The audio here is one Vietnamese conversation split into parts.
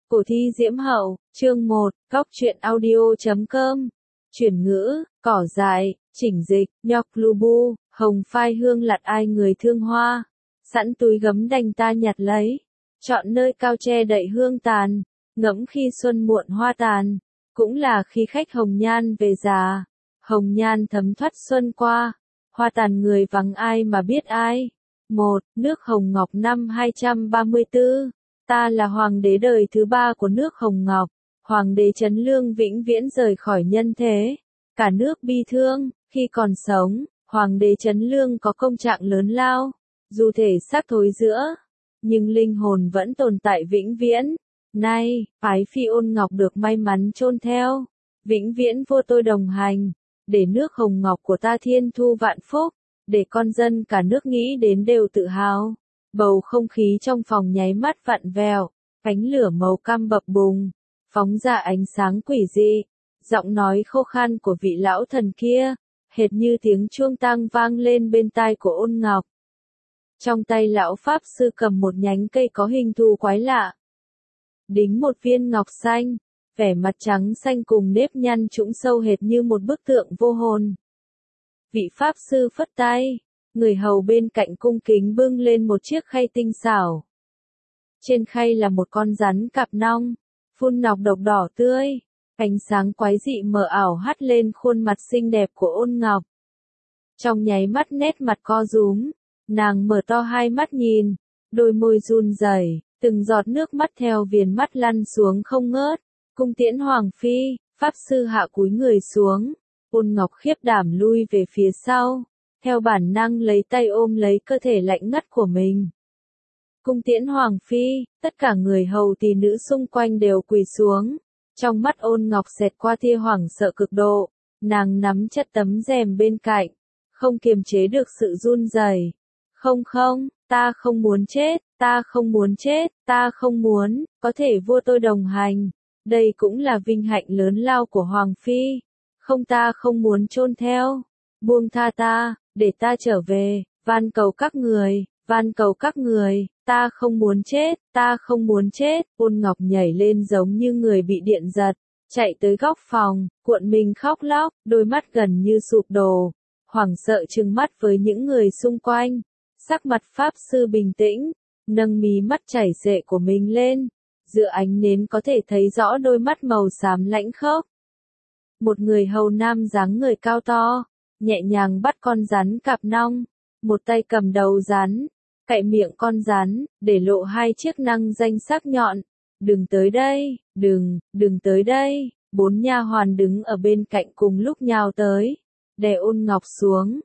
Cổ thi Diễm Hậu, chương 1, Góc truyện audio.com. Chuyển ngữ, cỏ dại, chỉnh dịch, nhọc lubu, hồng phai hương lặt ai người thương hoa. Sẵn túi gấm đành ta nhặt lấy. Chọn nơi cao che đậy hương tàn. Ngẫm khi xuân muộn hoa tàn. Cũng là khi khách hồng nhan về già. Hồng nhan thấm thoát xuân qua. Hoa tàn người vắng ai mà biết ai. 1. Nước Hồng Ngọc năm 234. Ta là hoàng đế đời thứ 3 của nước Hồng Ngọc. Hoàng đế Trấn Lương vĩnh viễn rời khỏi nhân thế. Cả nước bi thương, khi còn sống, hoàng đế Trấn Lương có công trạng lớn lao. Dù thể xác thối rữa, nhưng linh hồn vẫn tồn tại vĩnh viễn. Nay, phái phi Ôn Ngọc được may mắn chôn theo. Vĩnh viễn vô tôi đồng hành. Để nước Hồng Ngọc của ta thiên thu vạn phúc. Để con dân cả nước nghĩ đến đều tự hào. Bầu không khí trong phòng nháy mắt vặn vẹo, ánh lửa màu cam bập bùng, phóng ra ánh sáng quỷ dị. Giọng nói khô khan của vị lão thần kia, hệt như tiếng chuông tang vang lên bên tai của Ôn Ngọc. Trong tay lão pháp sư cầm một nhánh cây có hình thù quái lạ. Đính một viên ngọc xanh, vẻ mặt trắng xanh cùng nếp nhăn trũng sâu hệt như một bức tượng vô hồn. Vị pháp sư phất tay. Người hầu bên cạnh cung kính bưng lên một chiếc khay tinh xảo. Trên khay là một con rắn cặp nong, phun nọc độc đỏ tươi, ánh sáng quái dị mờ ảo hắt lên khuôn mặt xinh đẹp của Ôn Ngọc. Trong nháy mắt nét mặt co rúm, nàng mở to hai mắt nhìn, đôi môi run rẩy, từng giọt nước mắt theo viền mắt lăn xuống không ngớt. Cung tiễn hoàng phi, pháp sư hạ cúi người xuống, Ôn Ngọc khiếp đảm lui về phía sau. Theo bản năng lấy tay ôm lấy cơ thể lạnh ngắt của mình. Cung tiễn hoàng phi, tất cả người hầu tỷ nữ xung quanh đều quỳ xuống. Trong mắt Ôn Ngọc xẹt qua tia hoảng sợ cực độ. Nàng nắm chặt tấm rèm bên cạnh, không kiềm chế được sự run rẩy. Không, ta không muốn chết, ta không muốn chết, ta không muốn, có thể vô tôi đồng hành. Đây cũng là vinh hạnh lớn lao của hoàng phi. Không, ta không muốn chôn theo. Buông tha ta, để ta trở về, van cầu các người, ta không muốn chết, ta không muốn chết. Ôn Ngọc nhảy lên giống như người bị điện giật, chạy tới góc phòng, cuộn mình khóc lóc, đôi mắt gần như sụp đổ, hoảng sợ trừng mắt với những người xung quanh. Sắc mặt pháp sư bình tĩnh, nâng mí mắt chảy xệ của mình lên, giữa ánh nến có thể thấy rõ đôi mắt màu xám lãnh khốc. Một người hầu nam dáng người cao to, nhẹ nhàng bắt con rắn cặp nong, một tay cầm đầu rắn, cạy miệng con rắn, để lộ hai chiếc năng danh sắc nhọn. Đừng tới đây, đừng tới đây. 4 nha hoàn đứng ở bên cạnh cùng lúc nhào tới, đè Ôn Ngọc xuống.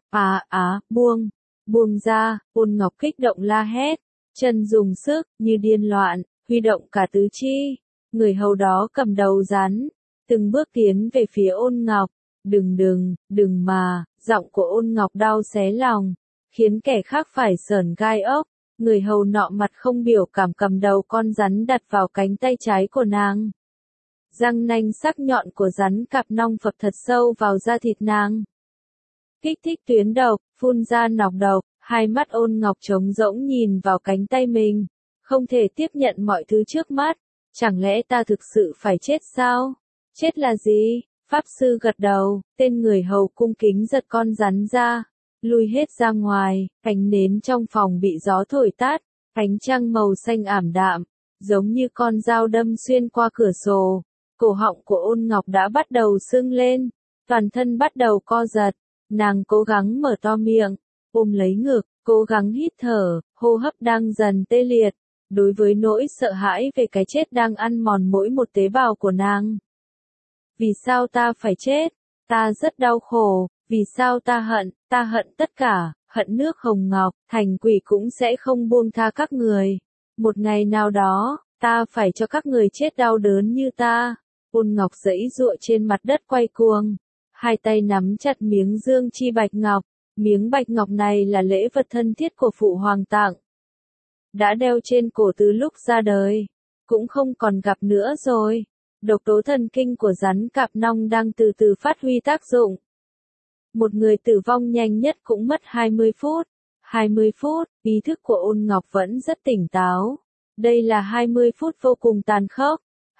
Buông ra. Ôn Ngọc kích động la hét, chân dùng sức, như điên loạn, huy động cả tứ chi. Người hầu đó cầm đầu rắn, từng bước tiến về phía Ôn Ngọc. Đừng mà, giọng của Ôn Ngọc đau xé lòng, khiến kẻ khác phải sởn gai ốc. Người hầu nọ mặt không biểu cảm cầm đầu con rắn đặt vào cánh tay trái của nàng. Răng nanh sắc nhọn của rắn cặp nong phập thật sâu vào da thịt nàng. Kích thích tuyến độc, phun ra nọc độc, hai mắt Ôn Ngọc trống rỗng nhìn vào cánh tay mình, không thể tiếp nhận mọi thứ trước mắt. Chẳng lẽ ta thực sự phải chết sao? Chết là gì? Pháp sư gật đầu, tên người hầu cung kính giật con rắn ra, lui hết ra ngoài. Ánh nến trong phòng bị gió thổi tắt, ánh trăng màu xanh ảm đạm, giống như con dao đâm xuyên qua cửa sổ. Cổ họng của Ôn Ngọc đã bắt đầu sưng lên, toàn thân bắt đầu co giật. Nàng cố gắng mở to miệng, ôm lấy ngực, cố gắng hít thở, hô hấp đang dần tê liệt. Đối với nỗi sợ hãi về cái chết đang ăn mòn mỗi một tế bào của nàng. Vì sao ta phải chết? Ta rất đau khổ. Vì sao ta hận tất cả, hận nước Hồng Ngọc, thành quỷ cũng sẽ không buông tha các người. Một ngày nào đó, ta phải cho các người chết đau đớn như ta. Ôn Ngọc giãy giụa trên mặt đất quay cuồng, hai tay nắm chặt miếng dương chi bạch ngọc. Miếng bạch ngọc này là lễ vật thân thiết của phụ hoàng tặng. Đã đeo trên cổ từ lúc ra đời, cũng không còn gặp nữa rồi. Độc tố thần kinh của rắn cặp nong đang từ từ phát huy tác dụng. Một người tử vong nhanh nhất cũng mất 20 phút. 20 phút, ý thức của Ôn Ngọc vẫn rất tỉnh táo. Đây là 20 phút vô cùng tàn khốc.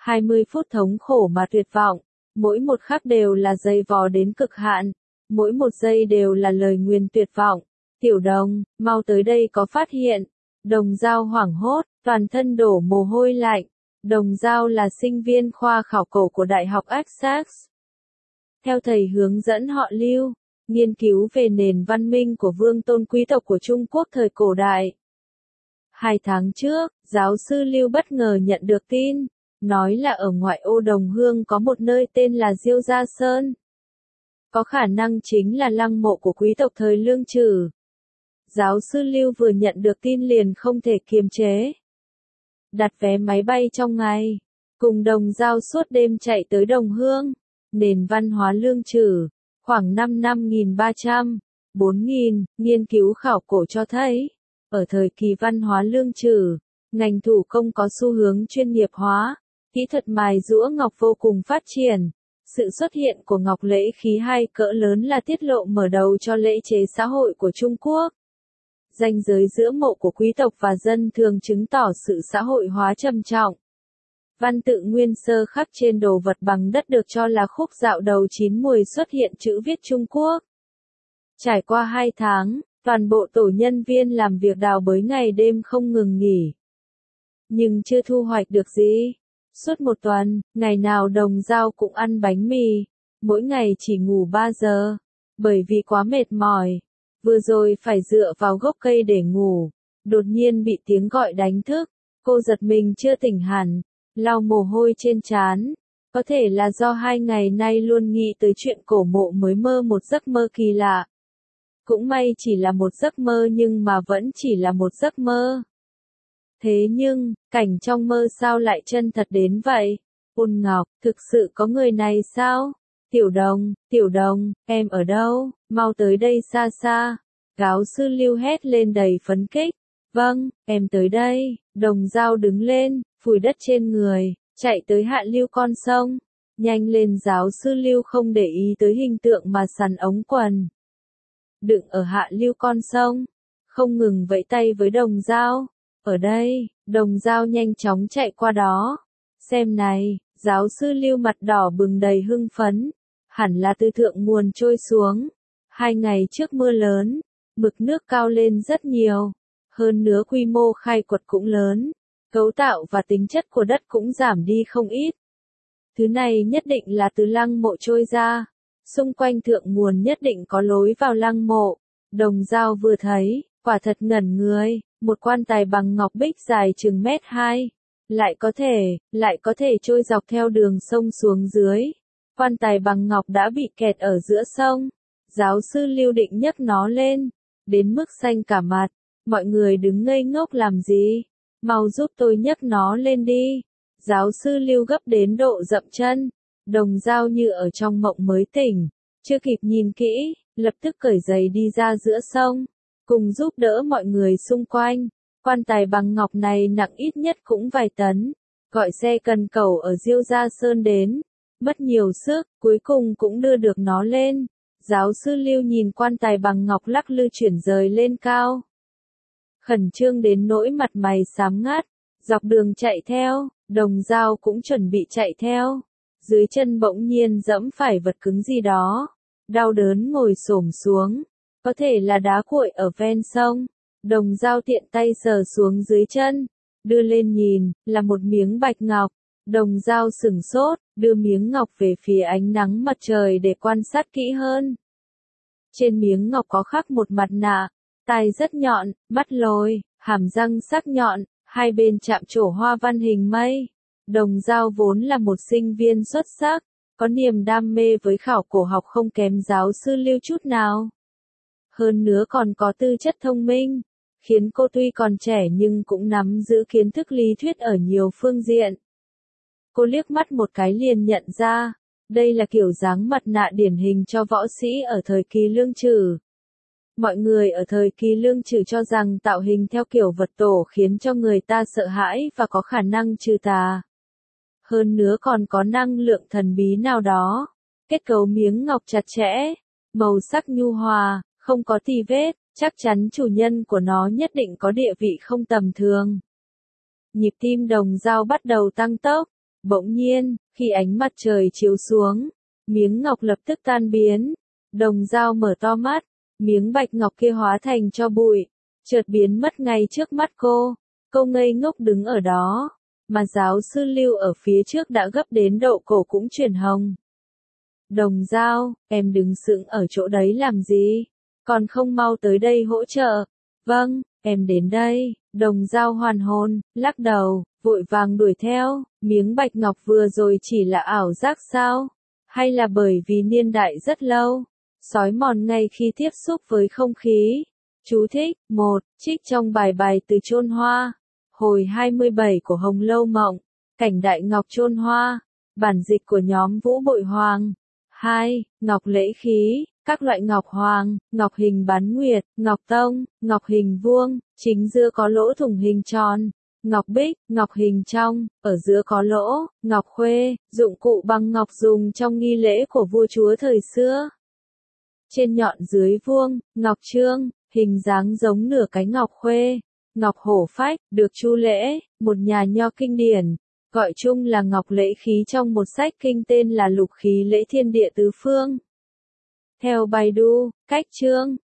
20 phút thống khổ mà tuyệt vọng, mỗi một khắc đều là dày vò đến cực hạn, mỗi một giây đều là lời nguyền tuyệt vọng. Tiểu Đồng, mau tới đây có phát hiện. Đồng Dao hoảng hốt, toàn thân đổ mồ hôi lạnh. Đồng Dao là sinh viên khoa khảo cổ của Đại học Essex. Theo thầy hướng dẫn họ Lưu, nghiên cứu về nền văn minh của vương tôn quý tộc của Trung Quốc thời cổ đại. 2 tháng trước, giáo sư Lưu bất ngờ nhận được tin, nói là ở ngoại ô Đồng Hương có một nơi tên là Diêu Gia Sơn. Có khả năng chính là lăng mộ của quý tộc thời Lương Chử. Giáo sư Lưu vừa nhận được tin liền không thể kiềm chế. Đặt vé máy bay trong ngày, cùng Đồng Dao suốt đêm chạy tới Đồng Hương. Nền văn hóa Lương Chử, khoảng 5 4.000, nghiên cứu khảo cổ cho thấy, ở thời kỳ văn hóa Lương Chử, ngành thủ công có xu hướng chuyên nghiệp hóa, kỹ thuật mài giũa ngọc vô cùng phát triển. Sự xuất hiện của ngọc lễ khí hai cỡ lớn là tiết lộ mở đầu cho lễ chế xã hội của Trung Quốc. Ranh giới giữa mộ của quý tộc và dân thường chứng tỏ sự xã hội hóa trầm trọng. Văn tự nguyên sơ khắc trên đồ vật bằng đất được cho là khúc dạo đầu 9 Mùi xuất hiện chữ viết Trung Quốc. Trải qua 2 tháng, toàn bộ tổ nhân viên làm việc đào bới ngày đêm không ngừng nghỉ. Nhưng chưa thu hoạch được gì. Suốt 1 tuần, ngày nào Đồng Dao cũng ăn bánh mì, mỗi ngày chỉ ngủ 3 giờ, bởi vì quá mệt mỏi. Vừa rồi phải dựa vào gốc cây để ngủ, đột nhiên bị tiếng gọi đánh thức, cô giật mình chưa tỉnh hẳn, lau mồ hôi trên trán. Có thể là do 2 ngày nay luôn nghĩ tới chuyện cổ mộ mới mơ một giấc mơ kỳ lạ. Cũng may chỉ là một giấc mơ nhưng mà vẫn chỉ là một giấc mơ. Thế nhưng, cảnh trong mơ sao lại chân thật đến vậy? Ôn Ngọc, thực sự có người này sao? Tiểu Đồng, em ở đâu? Mau tới đây xa xa. Giáo sư Lưu hét lên đầy phấn khích. Vâng, em tới đây. Đồng Dao đứng lên, phủi đất trên người, chạy tới hạ lưu con sông. Nhanh lên, giáo sư Lưu không để ý tới hình tượng mà sắn ống quần. Đừng ở hạ lưu con sông. Không ngừng vẫy tay với Đồng Dao. Ở đây, Đồng Dao nhanh chóng chạy qua đó. Xem này, giáo sư Lưu mặt đỏ bừng đầy hưng phấn. Hẳn là từ thượng nguồn trôi xuống. 2 ngày trước mưa lớn, mực nước cao lên rất nhiều. Hơn nữa quy mô khai quật cũng lớn. Cấu tạo và tính chất của đất cũng giảm đi không ít. Thứ này nhất định là từ lăng mộ trôi ra. Xung quanh thượng nguồn nhất định có lối vào lăng mộ. Đồng Dao vừa thấy, quả thật ngẩn người. Một quan tài bằng ngọc bích dài chừng 1,2 m. Lại có thể trôi dọc theo đường sông xuống dưới. Quan tài bằng ngọc đã bị kẹt ở giữa sông. Giáo sư Lưu định nhấc nó lên. Đến mức xanh cả mặt. Mọi người đứng ngây ngốc làm gì? Mau giúp tôi nhấc nó lên đi. Giáo sư Lưu gấp đến độ dậm chân. Đồng Dao như ở trong mộng mới tỉnh. Chưa kịp nhìn kỹ, lập tức cởi giày đi ra giữa sông. Cùng giúp đỡ mọi người xung quanh. Quan tài bằng ngọc này nặng ít nhất cũng vài tấn. Gọi xe cần cẩu ở Diêu Gia Sơn đến. Mất nhiều sức, cuối cùng cũng đưa được nó lên. Giáo sư Lưu nhìn quan tài bằng ngọc lắc lư chuyển rời lên cao. Khẩn trương đến nỗi mặt mày xám ngắt. Dọc đường chạy theo, Đồng Dao cũng chuẩn bị chạy theo. Dưới chân bỗng nhiên giẫm phải vật cứng gì đó. Đau đớn ngồi xổm xuống. Có thể là đá cuội ở ven sông. Đồng Dao tiện tay sờ xuống dưới chân. Đưa lên nhìn, là một miếng bạch ngọc. Đồng Dao sửng sốt, đưa miếng ngọc về phía ánh nắng mặt trời để quan sát kỹ hơn. Trên miếng ngọc có khắc một mặt nạ. Tai rất nhọn, mắt lồi, hàm răng sắc nhọn, hai bên chạm trổ hoa văn hình mây. Đồng Dao vốn là một sinh viên xuất sắc, có niềm đam mê với khảo cổ học không kém giáo sư Lưu chút nào. Hơn nữa còn có tư chất thông minh, khiến cô tuy còn trẻ nhưng cũng nắm giữ kiến thức lý thuyết ở nhiều phương diện. Cô liếc mắt một cái liền nhận ra, đây là kiểu dáng mặt nạ điển hình cho võ sĩ ở thời kỳ Lương Chử. Mọi người ở thời kỳ Lương Chử cho rằng tạo hình theo kiểu vật tổ khiến cho người ta sợ hãi và có khả năng trừ tà. Hơn nữa còn có năng lượng thần bí nào đó. Kết cấu miếng ngọc chặt chẽ, màu sắc nhu hòa, không có tì vết, chắc chắn chủ nhân của nó nhất định có địa vị không tầm thường. Nhịp tim Đồng Dao bắt đầu tăng tốc, Bỗng nhiên, khi ánh mặt trời chiếu xuống, miếng ngọc lập tức tan biến. Đồng Dao mở to mắt, miếng bạch ngọc kia hóa thành tro bụi, chợt biến mất ngay trước mắt cô. Cô ngây ngốc đứng ở đó, mà giáo sư Lưu ở phía trước đã gấp đến độ cổ cũng chuyển hồng. Đồng Dao, em đứng sững ở chỗ đấy làm gì? Còn không mau tới đây hỗ trợ. Vâng, em đến đây. Đồng Dao hoàn hồn, lắc đầu, vội vàng đuổi theo. Miếng bạch ngọc vừa rồi chỉ là ảo giác sao? Hay là bởi vì niên đại rất lâu, xói mòn ngay khi tiếp xúc với không khí? Chú thích, 1. Trích trong bài từ chôn hoa. Hồi 27 của Hồng Lâu Mộng. Cảnh Đại Ngọc chôn hoa. Bản dịch của nhóm Vũ Bội Hoàng. 2. Ngọc lễ khí. Các loại ngọc hoàng, ngọc hình bán nguyệt, ngọc tông, ngọc hình vuông, chính giữa có lỗ thủng hình tròn. Ngọc bích, ngọc hình trong, ở giữa có lỗ. Ngọc khuê, dụng cụ bằng ngọc dùng trong nghi lễ của vua chúa thời xưa. Trên nhọn dưới vuông, ngọc trương, hình dáng giống nửa cái ngọc khuê. Ngọc hổ phách, được Chu Lễ, một nhà nho kinh điển, gọi chung là ngọc lễ khí trong một sách kinh tên là Lục khí lễ thiên địa tứ phương. Theo Baidu, cách chương,